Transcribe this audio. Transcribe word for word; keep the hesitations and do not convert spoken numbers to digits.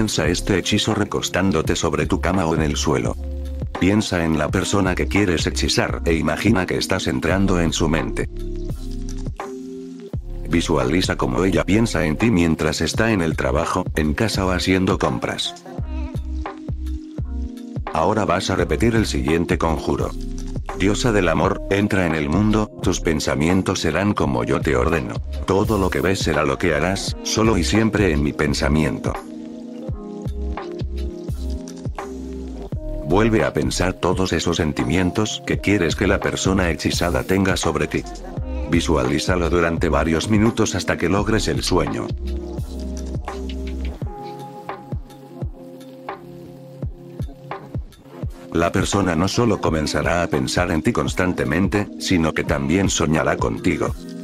Piensa este hechizo recostándote sobre tu cama o en el suelo. Piensa en la persona que quieres hechizar e imagina que estás entrando en su mente. Visualiza cómo ella piensa en ti mientras está en el trabajo, en casa o haciendo compras. Ahora vas a repetir el siguiente conjuro. Diosa del amor, entra en el mundo, tus pensamientos serán como yo te ordeno. Todo lo que ves será lo que harás, solo y siempre en mi pensamiento. Vuelve a pensar todos esos sentimientos que quieres que la persona hechizada tenga sobre ti. Visualízalo durante varios minutos hasta que logres el sueño. La persona no solo comenzará a pensar en ti constantemente, sino que también soñará contigo.